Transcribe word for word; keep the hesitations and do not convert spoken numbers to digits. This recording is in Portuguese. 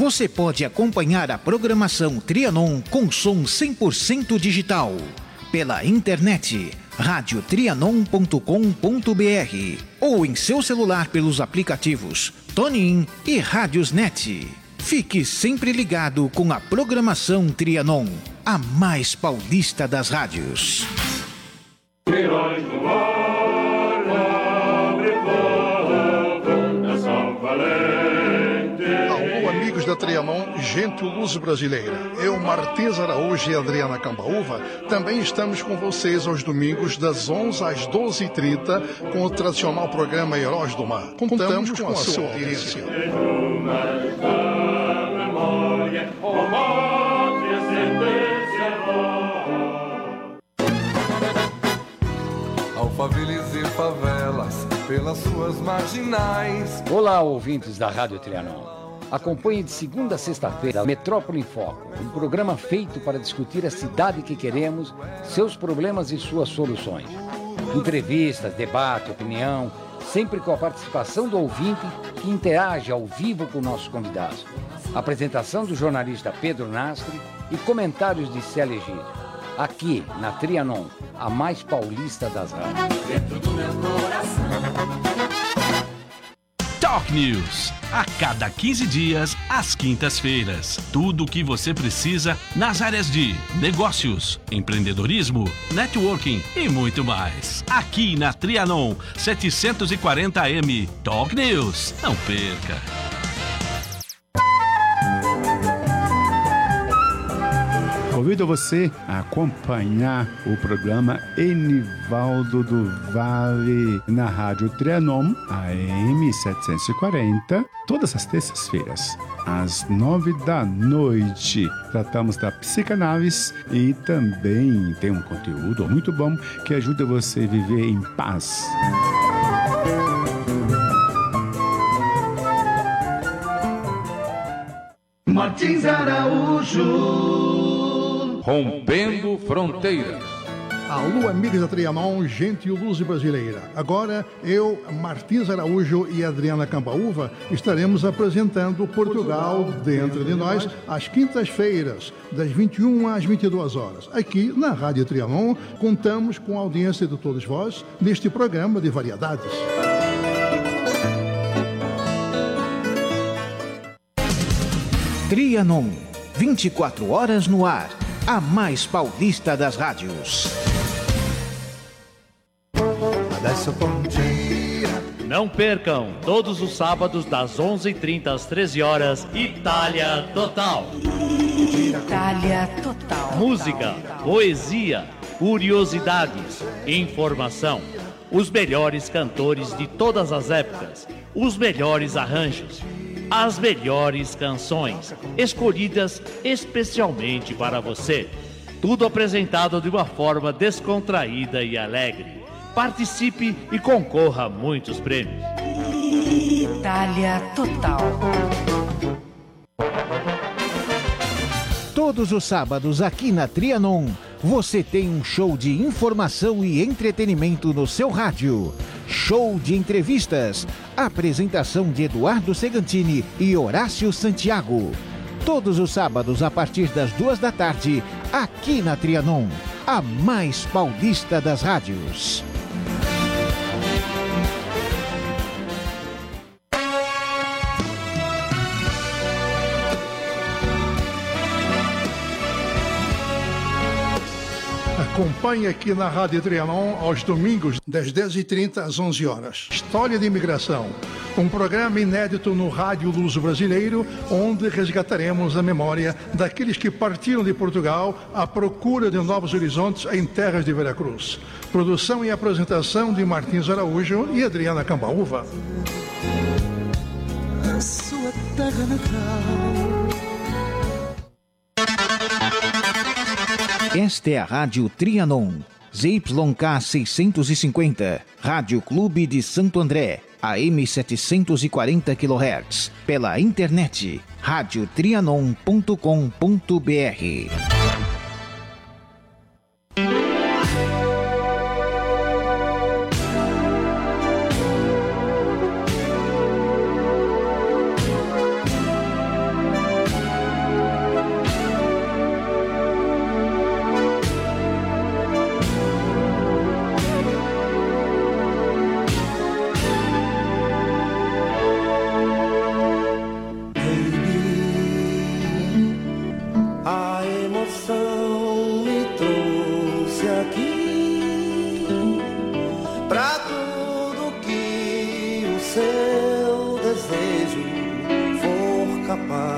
você pode acompanhar a programação Trianon com som cem por cento digital pela internet rádio trianon ponto com ponto br ou em seu celular pelos aplicativos TuneIn e Radiosnet. Fique sempre ligado com a programação Trianon, a mais paulista das rádios. Heróis do mar, abre fogo, nação valente. Alô, amigos da Trianon, gente luz brasileira. Eu, Martins Araújo e Adriana Cambaúva, também estamos com vocês aos domingos das onze às doze e trinta com o tradicional programa Heróis do Mar. Contamos com a sua audiência. Alphaviles e favelas, pelas suas marginais. Olá, ouvintes da Rádio Trianon. Acompanhe de segunda a sexta-feira Metrópole em Foco, um programa feito para discutir a cidade que queremos, seus problemas e suas soluções. Entrevistas, debate, opinião, sempre com a participação do ouvinte que interage ao vivo com nossos convidados. Apresentação do jornalista Pedro Nastre e comentários de Célia Egídio. Aqui, na Trianon, a mais paulista das rádios. Dentro do meu coração. Talk News. A cada quinze dias, às quintas-feiras. Tudo o que você precisa nas áreas de negócios, empreendedorismo, networking e muito mais. Aqui na Trianon, setecentos e quarenta A M. Talk News. Não perca. Convido você a acompanhar o programa Enivaldo do Vale na Rádio Trianon, A M setecentos e quarenta, todas as terças-feiras, às nove da noite. Tratamos da psicanálise e também tem um conteúdo muito bom que ajuda você a viver em paz. Martins Araújo. Rompendo fronteiras. Alô, amigos da Trianon, gente luz brasileira. Agora, eu, Martins Araújo e Adriana Cambaúva estaremos apresentando Portugal dentro de nós às quintas-feiras, das vinte e uma às vinte e duas horas. Aqui, na Rádio Trianon, contamos com a audiência de todos vós neste programa de variedades. Trianon, vinte e quatro horas no ar. A mais paulista das rádios. Não percam, todos os sábados das onze e trinta às treze horas, Itália Total. Itália Total. Música, poesia, curiosidades, informação. Os melhores cantores de todas as épocas, os melhores arranjos. As melhores canções, escolhidas especialmente para você. Tudo apresentado de uma forma descontraída e alegre. Participe e concorra a muitos prêmios. Itália Total. Todos os sábados aqui na Trianon, você tem um show de informação e entretenimento no seu rádio. Show de entrevistas. Apresentação de Eduardo Segantini e Horácio Santiago. Todos os sábados a partir das duas da tarde, aqui na Trianon, a mais paulista das rádios. Acompanhe aqui na Rádio Trianon aos domingos, das dez e trinta às onze horas. História de Imigração, um programa inédito no Rádio Luso Brasileiro, onde resgataremos a memória daqueles que partiram de Portugal à procura de novos horizontes em terras de Veracruz. Produção e apresentação de Martins Araújo e Adriana Cambaúva. A sua terra natal. Esta é a Rádio Trianon, Z Y K seiscentos e cinquenta, Rádio Clube de Santo André, A M setecentos e quarenta quilohertz, pela internet, rádio trianon ponto com ponto br. seu desejo for capaz